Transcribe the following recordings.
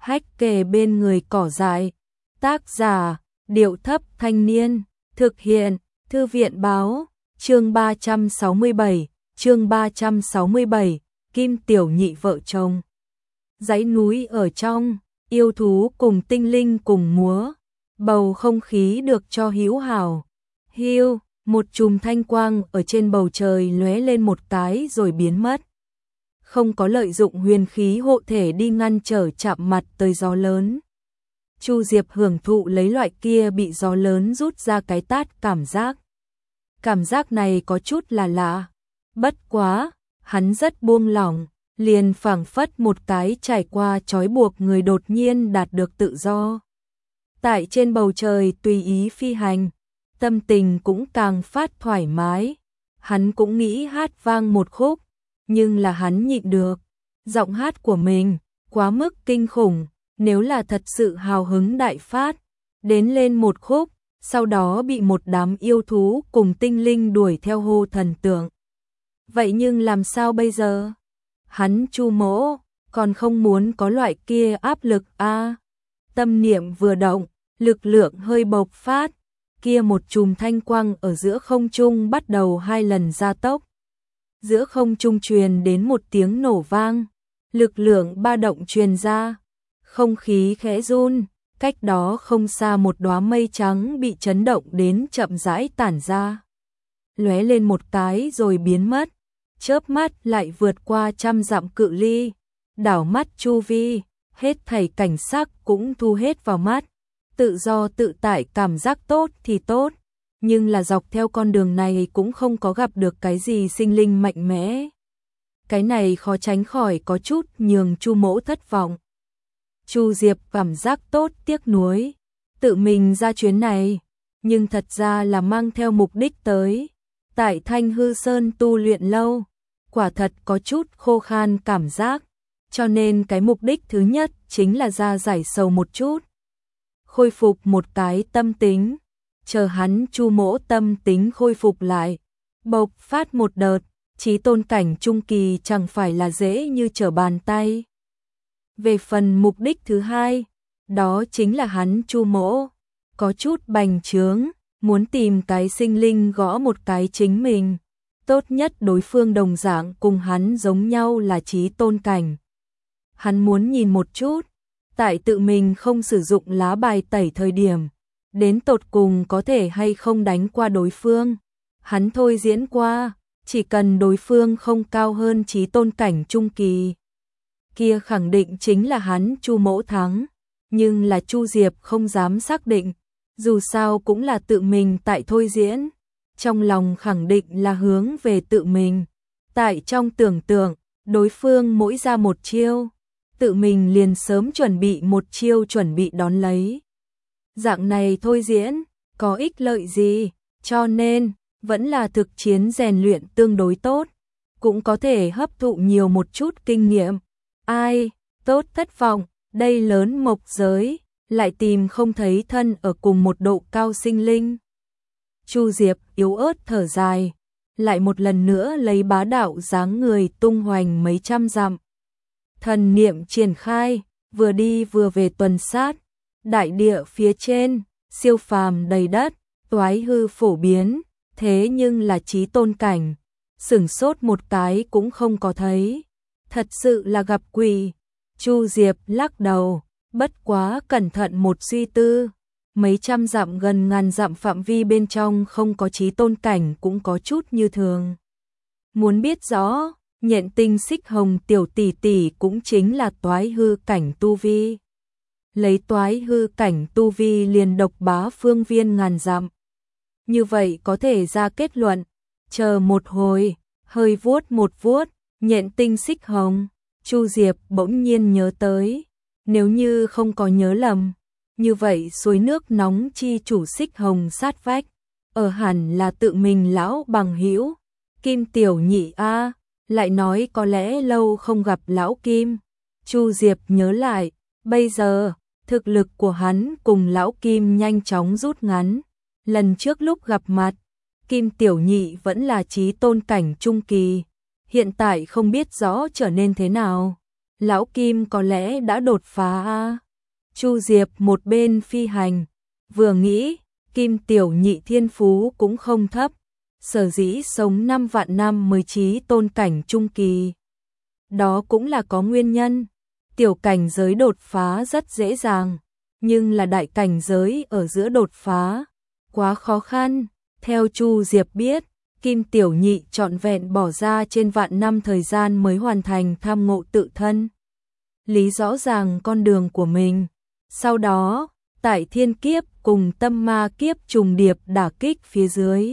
hách kề bên người cỏ dại. Tác giả, Điệu Thấp Thanh Niên, thực hiện, Thư viện Báo, chương 367, Kim Tiểu Nhị vợ chồng. Dãy núi ở trong, yêu thú cùng tinh linh cùng múa, bầu không khí được cho hữu hảo. Hiu, một chùm thanh quang ở trên bầu trời lóe lên một cái rồi biến mất. Không có lợi dụng huyền khí hộ thể đi ngăn trở chạm mặt tới gió lớn. Chu Diệp hưởng thụ lấy loại kia bị gió lớn rút ra cái tát cảm giác. Cảm giác này có chút là lạ. Bất quá, hắn rất buông lỏng, liền phảng phất một cái trải qua trói buộc người đột nhiên đạt được tự do. Tại trên bầu trời tùy ý phi hành, tâm tình cũng càng phát thoải mái. Hắn cũng nghĩ hát vang một khúc, nhưng là hắn nhịn được. Giọng hát của mình quá mức kinh khủng, nếu là thật sự hào hứng đại phát, đến lên một khúc, sau đó bị một đám yêu thú cùng tinh linh đuổi theo hô thần tượng. Vậy nhưng làm sao bây giờ? Hắn Chu Mỗ còn không muốn có loại kia áp lực a. Tâm niệm vừa động, lực lượng hơi bộc phát, kia một chùm thanh quang ở giữa không trung bắt đầu 2 lần gia tốc. Giữa không trung truyền đến một tiếng nổ vang, lực lượng ba động truyền ra, không khí khẽ run, cách đó không xa một đóa mây trắng bị chấn động đến chậm rãi tản ra. Lóe lên một cái rồi biến mất, chớp mắt lại vượt qua 100 dặm cự ly, đảo mắt chu vi, hết thảy cảnh sắc cũng thu hết vào mắt. Tự do tự tại cảm giác tốt thì tốt, nhưng là dọc theo con đường này cũng không có gặp được cái gì sinh linh mạnh mẽ. Cái này khó tránh khỏi có chút nhường Chu Mỗ thất vọng. Chu Diệp cảm giác tốt tiếc nuối, tự mình ra chuyến này, nhưng thật ra là mang theo mục đích tới. Tại Thanh Hư Sơn tu luyện lâu, quả thật có chút khô khan cảm giác, cho nên cái mục đích thứ nhất chính là ra giải sầu một chút. Khôi phục một cái tâm tính, chờ hắn Chu Mỗ tâm tính khôi phục lại, bộc phát một đợt, chí tôn cảnh trung kỳ chẳng phải là dễ như trở bàn tay. Về phần mục đích thứ hai, đó chính là hắn Chu Mỗ có chút bành trướng, muốn tìm cái sinh linh gõ một cái chính mình, tốt nhất đối phương đồng dạng cùng hắn giống nhau là chí tôn cảnh. Hắn muốn nhìn một chút, tại tự mình không sử dụng lá bài tẩy thời điểm, đến tột cùng có thể hay không đánh qua đối phương. Hắn thôi diễn qua, chỉ cần đối phương không cao hơn chí tôn cảnh trung kỳ, kia khẳng định chính là hắn Chu Mỗ thắng, nhưng là Chu Diệp không dám xác định, dù sao cũng là tự mình tại thôi diễn, trong lòng khẳng định là hướng về tự mình. Tại trong tưởng tượng, đối phương mỗi ra một chiêu, tự mình liền sớm chuẩn bị một chiêu chuẩn bị đón lấy. Dạng này thôi diễn, có ích lợi gì, cho nên, vẫn là thực chiến rèn luyện tương đối tốt, cũng có thể hấp thụ nhiều một chút kinh nghiệm. Ai, tốt thất vọng, đây lớn mộc giới, lại tìm không thấy thân ở cùng một độ cao sinh linh. Chu Diệp yếu ớt thở dài, lại một lần nữa lấy bá đạo dáng người tung hoành mấy trăm dặm. Thần niệm triển khai, vừa đi vừa về tuần sát, đại địa phía trên, siêu phàm đầy đất, toái hư phổ biến, thế nhưng là chí tôn cảnh, sửng sốt một cái cũng không có thấy. Thật sự là gặp quỷ. Chu Diệp lắc đầu, bất quá cẩn thận một suy tư, mấy trăm dặm gần ngàn dặm phạm vi bên trong không có chí tôn cảnh cũng có chút như thường. Muốn biết rõ, Nhện Tinh Xích Hồng tiểu tỷ tỷ cũng chính là toái hư cảnh tu vi. Lấy toái hư cảnh tu vi liền độc bá phương viên ngàn dặm. Như vậy có thể ra kết luận, chờ một hồi, hơi vuốt một vuốt, Nhện Tinh Xích Hồng, Chu Diệp bỗng nhiên nhớ tới, nếu như không có nhớ lầm, như vậy suối nước nóng chi chủ Xích Hồng sát vách, ở hẳn là tự mình lão bằng hữu, Kim Tiểu Nhị a, lại nói có lẽ lâu không gặp lão Kim. Chu Diệp nhớ lại, bây giờ, thực lực của hắn cùng lão Kim nhanh chóng rút ngắn, lần trước lúc gặp mặt, Kim Tiểu Nhị vẫn là chí tôn cảnh trung kỳ. Hiện tại không biết rõ trở nên thế nào. Lão Kim có lẽ đã đột phá a. Chu Diệp một bên phi hành, vừa nghĩ, Kim tiểu nhị thiên phú cũng không thấp, sở dĩ sống 5 vạn năm mới chí tôn cảnh trung kỳ. Đó cũng là có nguyên nhân, tiểu cảnh giới đột phá rất dễ dàng, nhưng là đại cảnh giới ở giữa đột phá, quá khó khăn. Theo Chu Diệp biết, Kim tiểu nhị trọn vẹn bỏ ra trên vạn năm thời gian mới hoàn thành tham ngộ tự thân, lý rõ ràng con đường của mình. Sau đó, tại thiên kiếp cùng tâm ma kiếp trùng điệp đả kích phía dưới,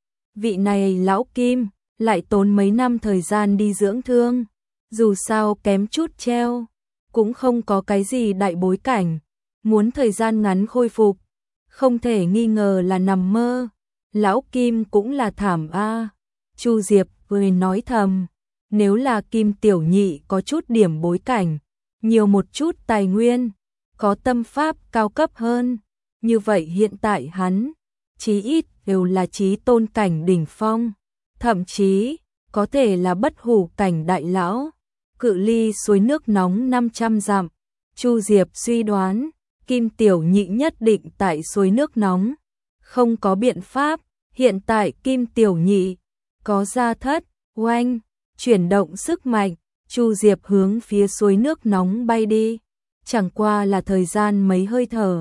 vị này lão Kim lại tốn mấy năm thời gian đi dưỡng thương, dù sao kém chút treo, cũng không có cái gì đại bối cảnh, muốn thời gian ngắn khôi phục, không thể nghi ngờ là nằm mơ. Lão Kim cũng là thảm a. Chu Diệp vừa nói thầm, nếu là Kim tiểu nhị có chút điểm bối cảnh, nhiều một chút tài nguyên, có tâm pháp cao cấp hơn, như vậy hiện tại hắn chí ít đều là chí tôn cảnh đỉnh phong, thậm chí có thể là bất hủ cảnh đại lão. Cự ly suối nước nóng 500 dặm, Chu Diệp suy đoán Kim tiểu nhị nhất định tại suối nước nóng. Không có biện pháp, hiện tại Kim tiểu nhị có gia thất, oanh, chuyển động sức mạnh, Chu Diệp hướng phía suối nước nóng bay đi. Chẳng qua là thời gian mấy hơi thở,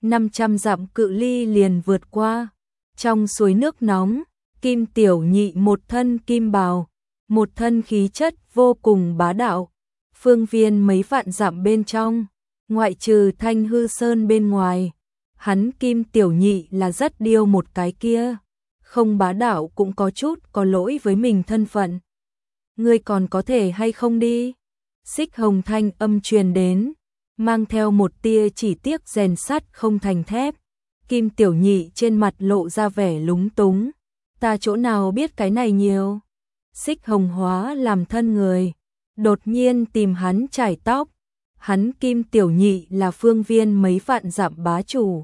500 dặm cự ly liền vượt qua. Trong suối nước nóng, Kim tiểu nhị một thân kim bào, một thân khí chất vô cùng bá đạo. Phương viên mấy vạn dặm bên trong, ngoại trừ Thanh Hư Sơn bên ngoài, hắn Kim tiểu nhị là rất điêu một cái kia, không bá đạo cũng có chút có lỗi với mình thân phận. Ngươi còn có thể hay không đi? Xích hồng thanh âm truyền đến, mang theo một tia chỉ tiếc rèn sắt không thành thép. Kim tiểu nhị trên mặt lộ ra vẻ lúng túng, ta chỗ nào biết cái này nhiều. Xích hồng hóa làm thân người, đột nhiên tìm hắn chải tóc. Hắn Kim tiểu nhị là phương viên mấy vạn dặm bá chủ,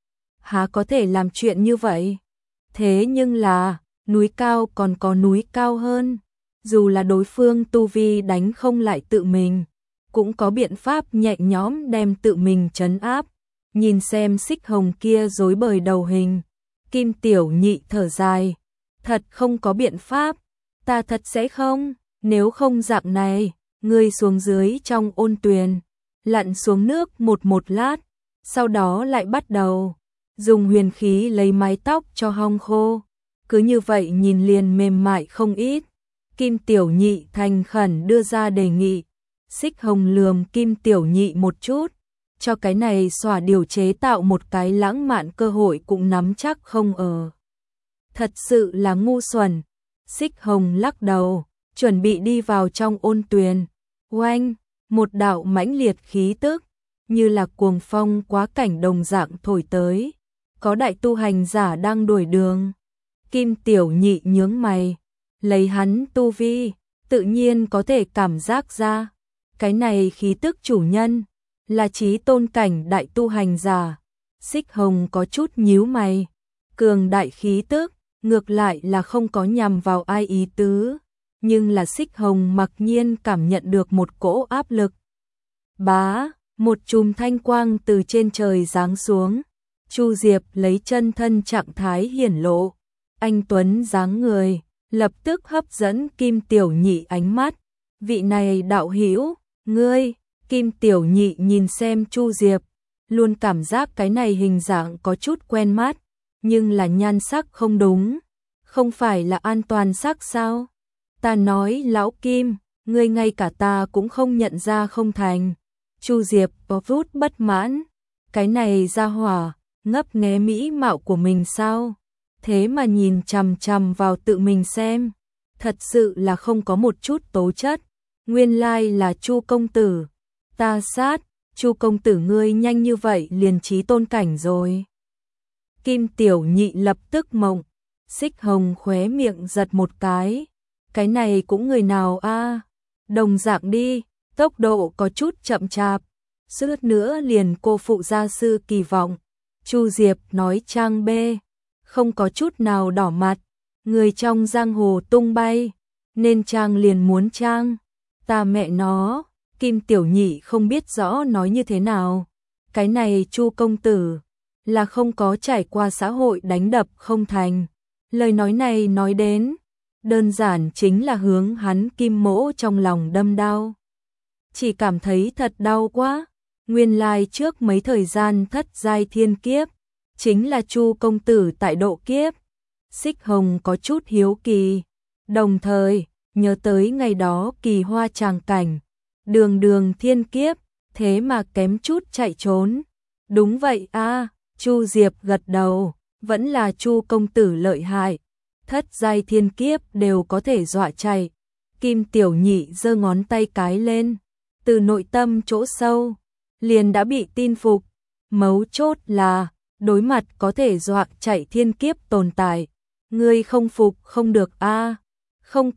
há có thể làm chuyện như vậy. Thế nhưng là, núi cao còn có núi cao hơn, dù là đối phương tu vi đánh không lại tự mình, cũng có biện pháp nhẹ nhõm đem tự mình trấn áp. Nhìn xem xích hồng kia rối bời đầu hình, Kim tiểu nhị thở dài, thật không có biện pháp, ta thật sẽ không, nếu không dạng này, ngươi xuống dưới trong ôn tuyền, lặn xuống nước một lát, sau đó lại bắt đầu dùng huyền khí lấy mái tóc cho hong khô, cứ như vậy nhìn liền mềm mại không ít. Kim tiểu nhị thành khẩn đưa ra đề nghị. Xích hồng lườm Kim tiểu nhị một chút, cho cái này xỏa điều chế tạo một cái lãng mạn cơ hội cũng nắm chắc không ở. Thật sự là ngu xuẩn. Xích hồng lắc đầu, chuẩn bị đi vào trong ôn tuyền. Oanh, một đạo mãnh liệt khí tức, như là cuồng phong quá cảnh đồng dạng thổi tới. Có đại tu hành giả đang đuổi đường. Kim tiểu nhị nhướng mày, lấy hắn tu vi, tự nhiên có thể cảm giác ra. Cái này khí tức chủ nhân, là chí tôn cảnh đại tu hành giả. Xích hồng có chút nhíu mày, cường đại khí tức, ngược lại là không có nhằm vào ai ý tứ. Nhưng là xích hồng mặc nhiên cảm nhận được một cỗ áp lực. Bá, một chùm thanh quang từ trên trời giáng xuống. Chu Diệp lấy chân thân trạng thái hiển lộ, anh tuấn dáng người, lập tức hấp dẫn Kim tiểu nhị ánh mắt. Vị này đạo hữu, ngươi. Kim tiểu nhị nhìn xem Chu Diệp, luôn cảm giác cái này hình dạng có chút quen mắt, nhưng là nhan sắc không đúng, không phải là an toàn sắc sao? Ta nói lão Kim, ngươi ngay cả ta cũng không nhận ra không thành. Chu Diệp có chút bất mãn, cái này ra hỏa, ngấp nghé mỹ mạo của mình sao? Thế mà nhìn chằm chằm vào tự mình xem, thật sự là không có một chút tố chất. Nguyên lai là Chu công tử. Ta sát, Chu công tử ngươi nhanh như vậy liền chí tôn cảnh rồi. Kim tiểu nhị lập tức mộng, xích hồng khóe miệng giật một cái này cũng người nào a? Đồng dạng đi, tốc độ có chút chậm chạp, suýt nữa liền cô phụ gia sư kỳ vọng. Chu Diệp nói trang bê, không có chút nào đỏ mặt, người trong giang hồ tung bay, nên trang liền muốn trang. Ta mẹ nó, Kim Tiểu Nhị không biết rõ nói như thế nào. Cái này Chu công tử là không có trải qua xã hội đánh đập không thành. Lời nói này nói đến, đơn giản chính là hướng hắn Kim Mỗ trong lòng đâm đau. Chỉ cảm thấy thật đau quá. Nguyên lai trước mấy thời gian thất giai thiên kiếp, chính là Chu công tử tại độ kiếp. Xích Hồng có chút hiếu kỳ, đồng thời nhớ tới ngày đó kỳ hoa tràng cảnh, đường đường thiên kiếp, thế mà kém chút chạy trốn. Đúng vậy a, Chu Diệp gật đầu, vẫn là Chu công tử lợi hại, thất giai thiên kiếp đều có thể dọa chạy. Kim Tiểu Nhị giơ ngón tay cái lên, từ nội tâm chỗ sâu liền đã bị tin phục. Mấu chốt là đối mặt có thể dọa chạy thiên kiếp tồn tại, ngươi không phục không được a. Không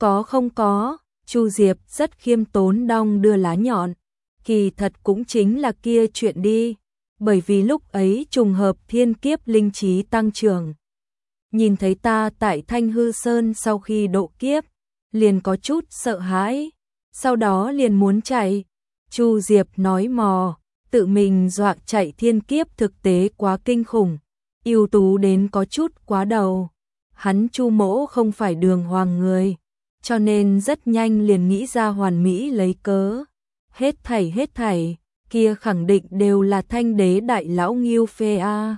có, Chu Diệp rất khiêm tốn đong đưa lá nhọn. Kỳ thật cũng chính là kia chuyện đi, bởi vì lúc ấy trùng hợp thiên kiếp linh trí tăng trưởng. Nhìn thấy ta tại Thanh Hư Sơn sau khi độ kiếp, liền có chút sợ hãi, sau đó liền muốn chạy. Chu Diệp nói mò, tự mình dọa chạy thiên kiếp thực tế quá kinh khủng, ưu tú đến có chút quá đầu. Hắn Chu mỗ không phải đường hoàng người, cho nên rất nhanh liền nghĩ ra hoàn mỹ lấy cớ. Hết thảy, kia khẳng định đều là Thanh đế đại lão Ngưu Phê a.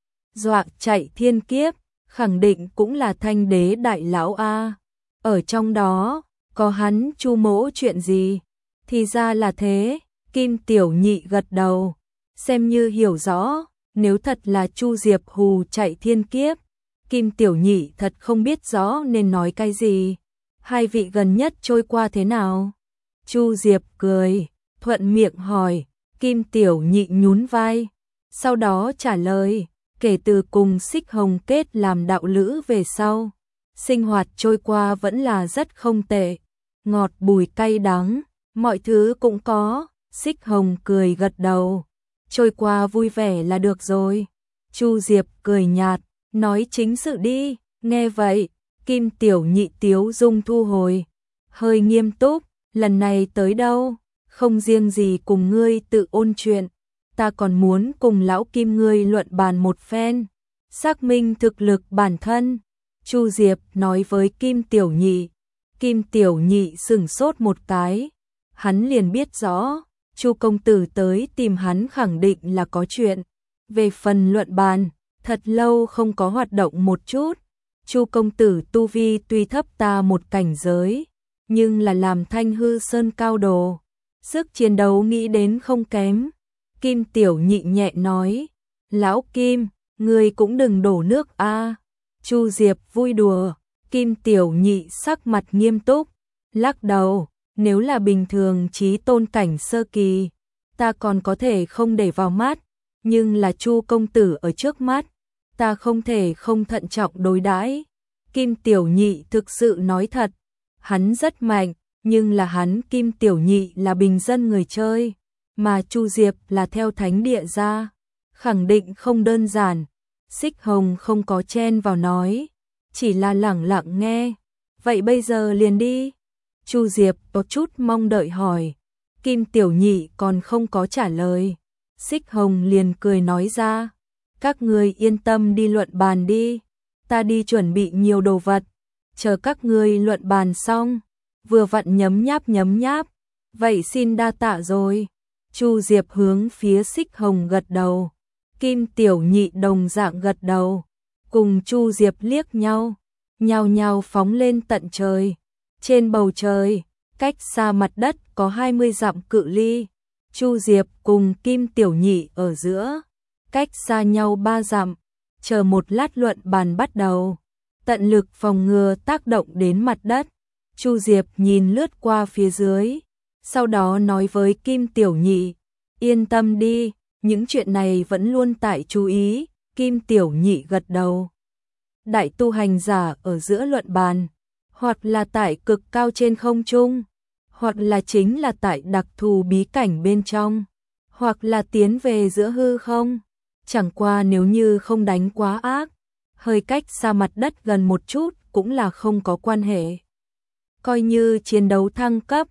Dọa chạy thiên kiếp, khẳng định cũng là Thanh đế đại lão a. Ở trong đó, có hắn Chu mỗ chuyện gì? Thì ra là thế, Kim Tiểu Nhị gật đầu, xem như hiểu rõ, nếu thật là Chu Diệp hù chạy thiên kiếp, Kim Tiểu Nhị thật không biết rõ nên nói cái gì. Hai vị gần nhất trôi qua thế nào? Chu Diệp cười, thuận miệng hỏi. Kim Tiểu Nhị nhún vai, sau đó trả lời, kể từ cùng Xích Hồng kết làm đạo lữ về sau, sinh hoạt trôi qua vẫn là rất không tệ, ngọt bùi cay đắng, mọi thứ cũng có. Xích Hồng cười gật đầu, trôi qua vui vẻ là được rồi. Chu Diệp cười nhạt, nói chính sự đi. Nghe vậy, Kim Tiểu Nhị tiếu dung thu hồi, hơi nghiêm túc, lần này tới đâu? Không riêng gì cùng ngươi tự ôn chuyện, ta còn muốn cùng lão Kim ngươi luận bàn một phen, xác minh thực lực bản thân. Chu Diệp nói với Kim Tiểu Nhị. Kim Tiểu Nhị sững sốt một cái, hắn liền biết rõ, Chu công tử tới tìm hắn khẳng định là có chuyện. Về phần luận bàn, thật lâu không có hoạt động một chút. Chu công tử tu vi tuy thấp ta một cảnh giới, nhưng là làm Thanh Hư Sơn cao đồ, sức chiến đấu nghĩ đến không kém. Kim Tiểu Nhị nhẹ nói, lão Kim, ngươi cũng đừng đổ nước a. Chu Diệp vui đùa. Kim Tiểu Nhị sắc mặt nghiêm túc, lắc đầu, nếu là bình thường chí tôn cảnh sơ kỳ, ta còn có thể không để vào mắt, nhưng là Chu công tử ở trước mắt, ta không thể không thận trọng đối đãi. Kim Tiểu Nhị thực sự nói thật, hắn rất mạnh, nhưng là hắn Kim Tiểu Nhị là bình dân người chơi, mà Chu Diệp là theo thánh địa ra, khẳng định không đơn giản. Xích Hồng không có chen vào nói, chỉ là lẳng lặng nghe. Vậy bây giờ liền đi. Chu Diệp có chút mong đợi hỏi. Kim Tiểu Nhị còn không có trả lời. Xích Hồng liền cười nói ra, các ngươi yên tâm đi luận bàn đi, ta đi chuẩn bị nhiều đồ vật, chờ các ngươi luận bàn xong, vừa vặn nhấm nháp. Vậy xin đa tạ rồi. Chu Diệp hướng phía Xích Hồng gật đầu. Kim Tiểu Nhị đồng dạng gật đầu, cùng Chu Diệp liếc nhau, nhao nhao phóng lên tận trời. Trên bầu trời, cách xa mặt đất có 20 dặm cự ly, Chu Diệp cùng Kim Tiểu Nhị ở giữa, cách xa nhau 3 dặm, chờ một lát luận bàn bắt đầu, tận lực phòng ngừa tác động đến mặt đất. Chu Diệp nhìn lướt qua phía dưới, sau đó nói với Kim Tiểu Nhị, yên tâm đi, những chuyện này vẫn luôn tại chú ý. Kim Tiểu Nhị gật đầu. Đại tu hành giả ở giữa luận bàn, hoặc là tại cực cao trên không trung, hoặc là chính là tại đặc thù bí cảnh bên trong, hoặc là tiến về giữa hư không. Chẳng qua nếu như không đánh quá ác, hơi cách xa mặt đất gần một chút cũng là không có quan hệ. Coi như chiến đấu thăng cấp,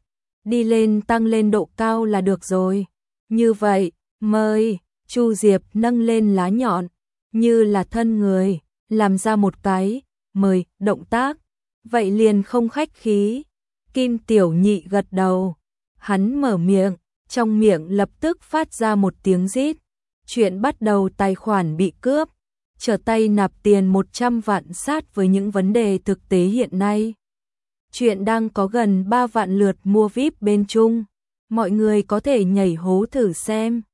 đi lên tăng lên độ cao là được rồi. Như vậy, mời, Chu Diệp nâng lên lá nhọn, như là thân người, làm ra một cái, mời, động tác. Vậy liền không khách khí. Kim Tiểu Nhị gật đầu. Hắn mở miệng, trong miệng lập tức phát ra một tiếng rít. Chuyện bắt đầu tài khoản bị cướp. Trở tay nạp tiền 100 vạn sát với những vấn đề thực tế hiện nay. Chuyện đang có gần 3 vạn lượt mua VIP bên Trung. Mọi người có thể nhảy hố thử xem.